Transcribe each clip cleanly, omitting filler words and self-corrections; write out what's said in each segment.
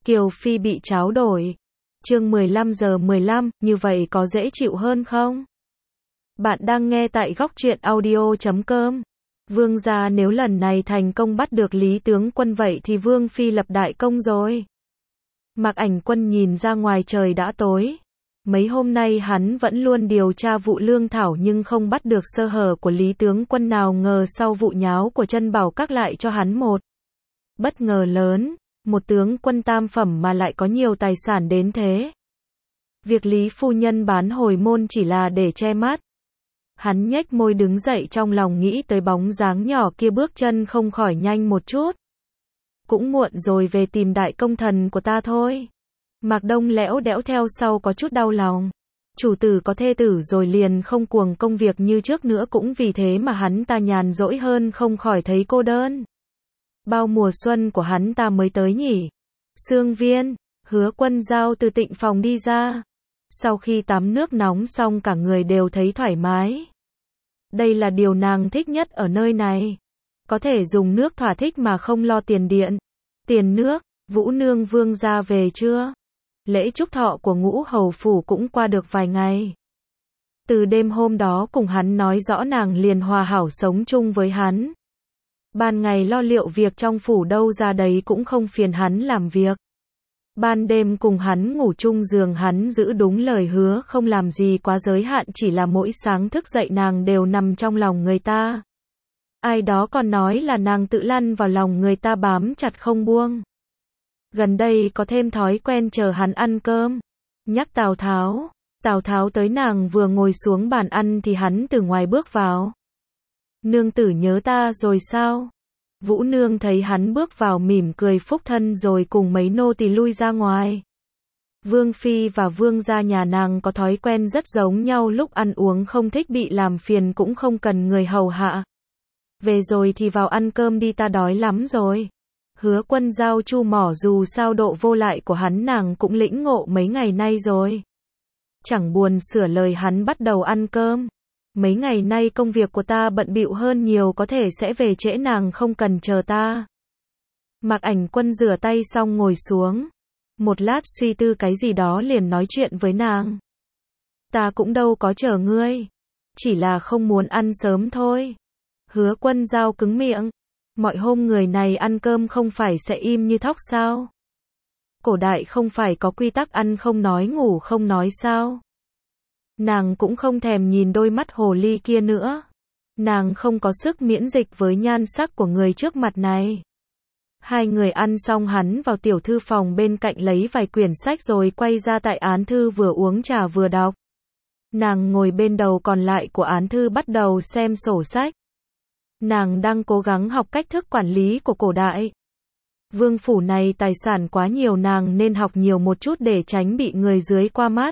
Kiều Phi bị tráo đổi. Chương 15:15, như vậy có dễ chịu hơn không? Bạn đang nghe tại góc truyện audio.com. Vương gia nếu lần này thành công bắt được Lý tướng quân vậy thì Vương Phi lập đại công rồi. Mạc Ảnh Quân nhìn ra ngoài trời đã tối. Mấy hôm nay hắn vẫn luôn điều tra vụ lương thảo nhưng không bắt được sơ hở của Lý tướng quân, nào ngờ sau vụ nháo của Trân Bảo Các lại cho hắn một bất ngờ lớn. Một tướng quân tam phẩm mà lại có nhiều tài sản đến thế. Việc Lý phu nhân bán hồi môn chỉ là để che mắt. Hắn nhếch môi đứng dậy, trong lòng nghĩ tới bóng dáng nhỏ kia bước chân không khỏi nhanh một chút. Cũng muộn rồi, về tìm đại công thần của ta thôi. Mạc Đông lẽo đẽo theo sau có chút đau lòng. Chủ tử có thê tử rồi liền không cuồng công việc như trước nữa, cũng vì thế mà hắn ta nhàn rỗi hơn, không khỏi thấy cô đơn. Bao mùa xuân của hắn ta mới tới nhỉ? Sương Viên, Hứa Quân Giao từ tịnh phòng đi ra. Sau khi tắm nước nóng xong cả người đều thấy thoải mái. Đây là điều nàng thích nhất ở nơi này. Có thể dùng nước thỏa thích mà không lo tiền điện, tiền nước. Vũ nương Vương gia về chưa? Lễ chúc thọ của Ngũ hầu phủ cũng qua được vài ngày. Từ đêm hôm đó cùng hắn nói rõ, nàng liền hòa hảo sống chung với hắn. Ban ngày lo liệu việc trong phủ đâu ra đấy, cũng không phiền hắn làm việc. Ban đêm cùng hắn ngủ chung giường, hắn giữ đúng lời hứa, không làm gì quá giới hạn, chỉ là mỗi sáng thức dậy nàng đều nằm trong lòng người ta. Ai đó còn nói là nàng tự lăn vào lòng người ta bám chặt không buông. Gần đây có thêm thói quen chờ hắn ăn cơm. Nhắc Tào Tháo. Tào Tháo tới, nàng vừa ngồi xuống bàn ăn thì hắn từ ngoài bước vào. Nương tử nhớ ta rồi sao? Vũ nương thấy hắn bước vào mỉm cười phúc thân rồi cùng mấy nô tỳ lui ra ngoài. Vương Phi và Vương gia nhà nàng có thói quen rất giống nhau, lúc ăn uống không thích bị làm phiền cũng không cần người hầu hạ. Về rồi thì vào ăn cơm đi, ta đói lắm rồi. Hứa Quân Giao chu mỏ, dù sao độ vô lại của hắn nàng cũng lĩnh ngộ mấy ngày nay rồi. Chẳng buồn sửa lời, hắn bắt đầu ăn cơm. Mấy ngày nay công việc của ta bận bịu hơn nhiều, có thể sẽ về trễ, nàng không cần chờ ta. Mạc Ảnh Quân rửa tay xong ngồi xuống. Một lát suy tư cái gì đó liền nói chuyện với nàng. Ta cũng đâu có chờ ngươi. Chỉ là không muốn ăn sớm thôi. Hứa Quân Giao cứng miệng. Mọi hôm người này ăn cơm không phải sẽ im như thóc sao? Cổ đại không phải có quy tắc ăn không nói ngủ không nói sao? Nàng cũng không thèm nhìn đôi mắt hồ ly kia nữa. Nàng không có sức miễn dịch với nhan sắc của người trước mặt này. Hai người ăn xong, hắn vào tiểu thư phòng bên cạnh lấy vài quyển sách rồi quay ra tại án thư, vừa uống trà vừa đọc. Nàng ngồi bên đầu còn lại của án thư bắt đầu xem sổ sách. Nàng đang cố gắng học cách thức quản lý của cổ đại. Vương phủ này tài sản quá nhiều, nàng nên học nhiều một chút để tránh bị người dưới qua mắt.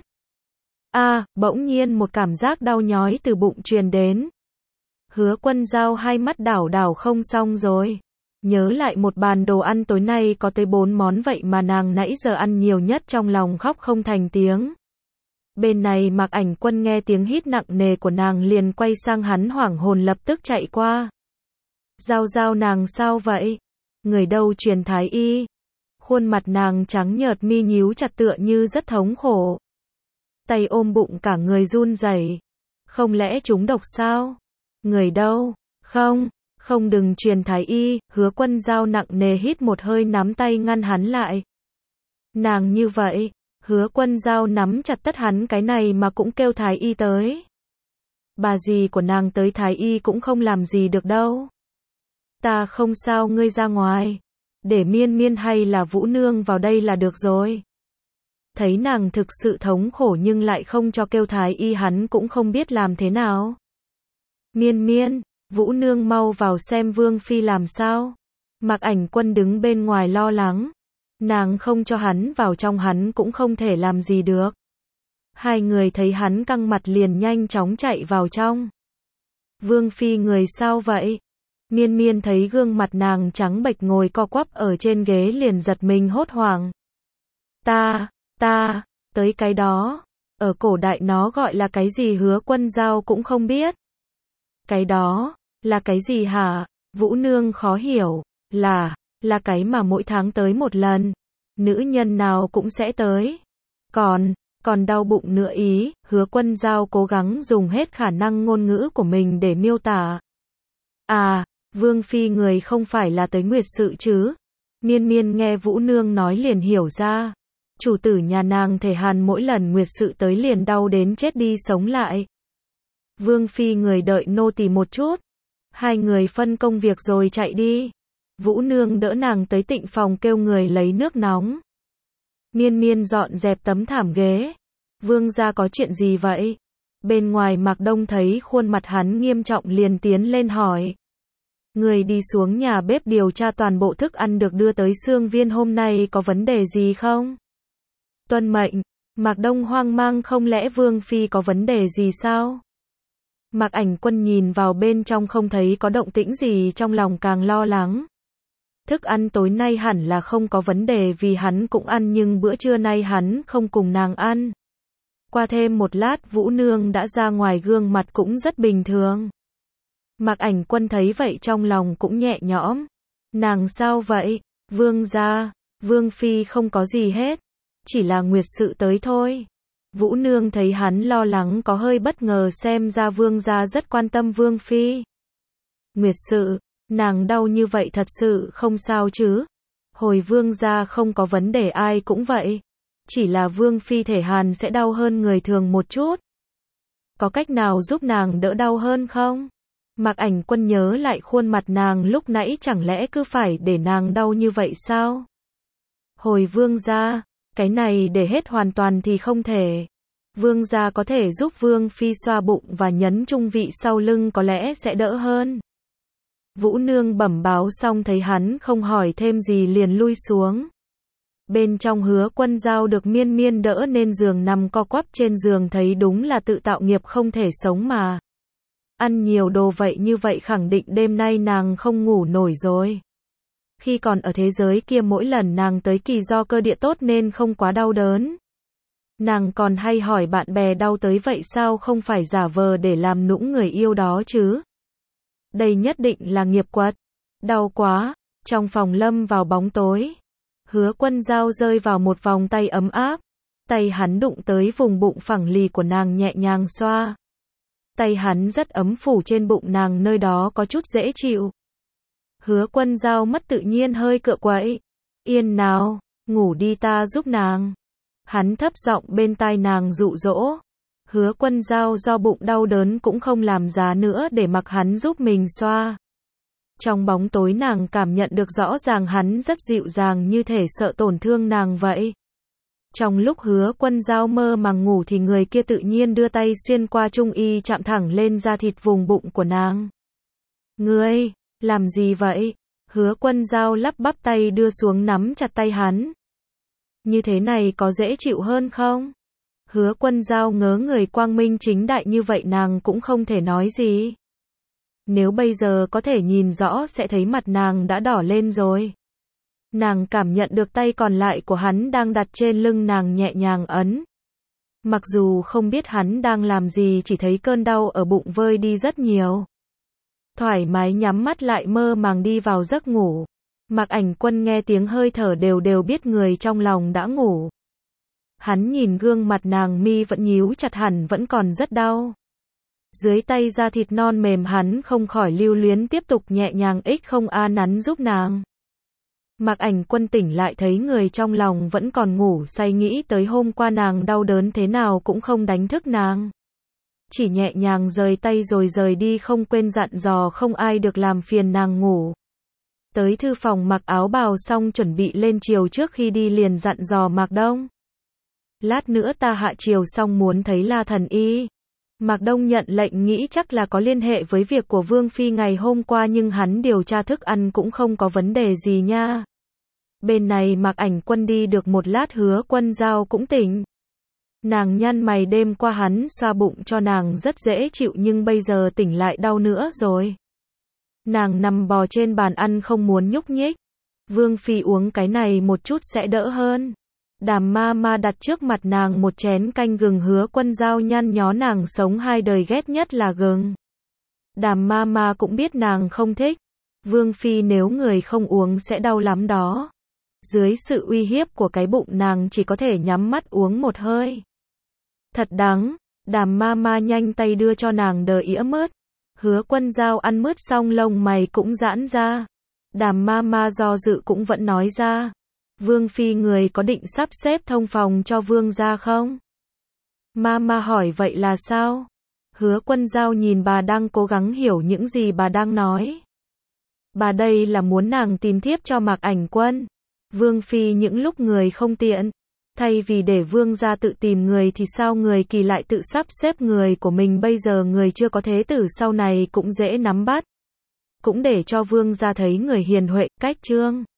Bỗng nhiên một cảm giác đau nhói từ bụng truyền đến. Hứa Quân Giao hai mắt đảo đảo, không xong rồi. Nhớ lại một bàn đồ ăn tối nay có tới 4 món, vậy mà nàng nãy giờ ăn nhiều nhất, trong lòng khóc không thành tiếng. Bên này Mạc Ảnh Quân nghe tiếng hít nặng nề của nàng liền quay sang hắn, hoảng hồn lập tức chạy qua. Giao Giao, nàng sao vậy? Người đâu truyền thái y? Khuôn mặt nàng trắng nhợt, mi nhíu chặt tựa như rất thống khổ. Tay ôm bụng cả người run rẩy. Không lẽ trúng độc sao? Người đâu? Không đừng truyền thái y. Hứa Quân Giao nặng nề hít một hơi, nắm tay ngăn hắn lại. Nàng như vậy. Hứa Quân Giao nắm chặt tất hắn, cái này mà cũng kêu thái y tới. Bà dì của nàng tới, thái y cũng không làm gì được đâu. Ta không sao, ngươi ra ngoài. Để Miên Miên hay là Vũ nương vào đây là được rồi. Thấy nàng thực sự thống khổ nhưng lại không cho kêu thái y, hắn cũng không biết làm thế nào. Miên Miên, Vũ nương mau vào xem Vương Phi làm sao. Mạc Ảnh Quân đứng bên ngoài lo lắng. Nàng không cho hắn vào trong, hắn cũng không thể làm gì được. Hai người thấy hắn căng mặt liền nhanh chóng chạy vào trong. Vương Phi người sao vậy? Miên Miên thấy gương mặt nàng trắng bệch ngồi co quắp ở trên ghế liền giật mình hốt hoảng. Ta, tới cái đó, ở cổ đại nó gọi là cái gì? Hứa Quân Giao cũng không biết. Cái đó, là cái gì hả? Vũ nương khó hiểu, là cái mà mỗi tháng tới một lần. Nữ nhân nào cũng sẽ tới. Còn đau bụng nữa ý, Hứa Quân Dao cố gắng dùng hết khả năng ngôn ngữ của mình để miêu tả. À, Vương Phi người không phải là tới nguyệt sự chứ? Miên Miên nghe Vũ Nương nói liền hiểu ra. Chủ tử nhà nàng Thể Hàn mỗi lần nguyệt sự tới liền đau đến chết đi sống lại. Vương Phi người đợi nô tỳ một chút. Hai người phân công việc rồi chạy đi. Vũ Nương đỡ nàng tới tịnh phòng kêu người lấy nước nóng. Miên Miên dọn dẹp tấm thảm ghế. Vương gia có chuyện gì vậy? Bên ngoài Mạc Đông thấy khuôn mặt hắn nghiêm trọng liền tiến lên hỏi. Người đi xuống nhà bếp điều tra toàn bộ thức ăn được đưa tới Xương Viên hôm nay có vấn đề gì không? Tuân mệnh. Mạc Đông hoang mang, không lẽ Vương Phi có vấn đề gì sao? Mạc Ảnh Quân nhìn vào bên trong không thấy có động tĩnh gì, trong lòng càng lo lắng. Thức ăn tối nay hẳn là không có vấn đề vì hắn cũng ăn, nhưng bữa trưa nay hắn không cùng nàng ăn. Qua thêm một lát Vũ Nương đã ra ngoài, gương mặt cũng rất bình thường. Mạc Ảnh Quân thấy vậy trong lòng cũng nhẹ nhõm. Nàng sao vậy? Vương gia, Vương Phi không có gì hết. Chỉ là nguyệt sự tới thôi. Vũ Nương thấy hắn lo lắng có hơi bất ngờ, xem ra Vương gia rất quan tâm Vương Phi. Nguyệt sự, nàng đau như vậy thật sự không sao chứ? Hồi Vương gia không có vấn đề, ai cũng vậy. Chỉ là Vương Phi Thể Hàn sẽ đau hơn người thường một chút. Có cách nào giúp nàng đỡ đau hơn không? Mạc Ảnh Quân nhớ lại khuôn mặt nàng lúc nãy, chẳng lẽ cứ phải để nàng đau như vậy sao? Hồi Vương gia, cái này để hết hoàn toàn thì không thể. Vương gia có thể giúp Vương Phi xoa bụng và nhấn trung vị sau lưng, có lẽ sẽ đỡ hơn. Vũ Nương bẩm báo xong thấy hắn không hỏi thêm gì liền lui xuống. Bên trong Hứa Quân Dao được Miên Miên đỡ nên giường, nằm co quắp trên giường, thấy đúng là tự tạo nghiệp không thể sống mà. Ăn nhiều đồ vậy như vậy khẳng định đêm nay nàng không ngủ nổi rồi. Khi còn ở thế giới kia mỗi lần nàng tới kỳ do cơ địa tốt nên không quá đau đớn. Nàng còn hay hỏi bạn bè đau tới vậy sao không phải giả vờ để làm nũng người yêu đó chứ. Đây nhất định là nghiệp quật. Đau quá. Trong phòng lâm vào bóng tối. Hứa Quân Dao rơi vào một vòng tay ấm áp. Tay hắn đụng tới vùng bụng phẳng lì của nàng nhẹ nhàng xoa. Tay hắn rất ấm phủ trên bụng nàng, nơi đó có chút dễ chịu. Hứa Quân Dao mất tự nhiên hơi cựa quậy. Yên nào, ngủ đi ta giúp nàng. Hắn thấp giọng bên tai nàng dụ dỗ. Hứa Quân Dao do bụng đau đớn cũng không làm giá nữa để mặc hắn giúp mình xoa. Trong bóng tối nàng cảm nhận được rõ ràng hắn rất dịu dàng, như thể sợ tổn thương nàng vậy. Trong lúc Hứa Quân Dao mơ màng ngủ thì người kia tự nhiên đưa tay xuyên qua trung y, chạm thẳng lên da thịt vùng bụng của nàng. Ngươi, làm gì vậy? Hứa Quân Dao lắp bắp tay đưa xuống nắm chặt tay hắn. Như thế này có dễ chịu hơn không? Hứa Quân Dao ngớ người, quang minh chính đại như vậy nàng cũng không thể nói gì. Nếu bây giờ có thể nhìn rõ sẽ thấy mặt nàng đã đỏ lên rồi. Nàng cảm nhận được tay còn lại của hắn đang đặt trên lưng nàng, nhẹ nhàng ấn. Mặc dù không biết hắn đang làm gì, chỉ thấy cơn đau ở bụng vơi đi rất nhiều. Thoải mái nhắm mắt lại mơ màng đi vào giấc ngủ. Mạc Ảnh Quân nghe tiếng hơi thở đều đều biết người trong lòng đã ngủ. Hắn nhìn gương mặt nàng, mi vẫn nhíu chặt, hẳn vẫn còn rất đau. Dưới tay da thịt non mềm hắn không khỏi lưu luyến tiếp tục nhẹ nhàng không a nắn giúp nàng. Mạc Ảnh Quân tỉnh lại thấy người trong lòng vẫn còn ngủ say, nghĩ tới hôm qua nàng đau đớn thế nào cũng không đánh thức nàng. Chỉ nhẹ nhàng rời tay rồi rời đi, không quên dặn dò không ai được làm phiền nàng ngủ. Tới thư phòng mặc áo bào xong chuẩn bị lên triều, trước khi đi liền dặn dò Mạc Đông. Lát nữa ta hạ triều xong muốn thấy La Thần Y. Mạc Đông nhận lệnh, nghĩ chắc là có liên hệ với việc của Vương Phi ngày hôm qua, nhưng hắn điều tra thức ăn cũng không có vấn đề gì nha. Bên này Mạc Ảnh Quân đi được một lát Hứa Quân Dao cũng tỉnh. Nàng nhăn mày, đêm qua hắn xoa bụng cho nàng rất dễ chịu nhưng bây giờ tỉnh lại đau nữa rồi. Nàng nằm bò trên bàn ăn không muốn nhúc nhích. Vương Phi uống cái này một chút sẽ đỡ hơn. Đàm ma ma đặt trước mặt nàng một chén canh gừng. Hứa Quân Dao nhăn nhó, nàng sống hai đời ghét nhất là gừng. Đàm ma ma cũng biết nàng không thích. Vương Phi nếu người không uống sẽ đau lắm đó. Dưới sự uy hiếp của cái bụng nàng chỉ có thể nhắm mắt uống một hơi. Thật đắng, Đàm Mama nhanh tay đưa cho nàng đờ ĩa mứt. Hứa Quân Dao ăn mứt xong lông mày cũng giãn ra. Đàm Mama do dự cũng vẫn nói ra. Vương phi người có định sắp xếp thông phòng cho vương gia không? Mama hỏi vậy là sao? Hứa Quân Dao nhìn bà đang cố gắng hiểu những gì bà đang nói. Bà đây là muốn nàng tìm thiếp cho Mạc Ảnh Quân. Vương phi những lúc người không tiện, thay vì để vương gia tự tìm người thì sao người Kỳ lại tự sắp xếp người của mình, bây giờ người chưa có thế tử sau này cũng dễ nắm bắt. Cũng để cho vương gia thấy người hiền huệ, cách trương.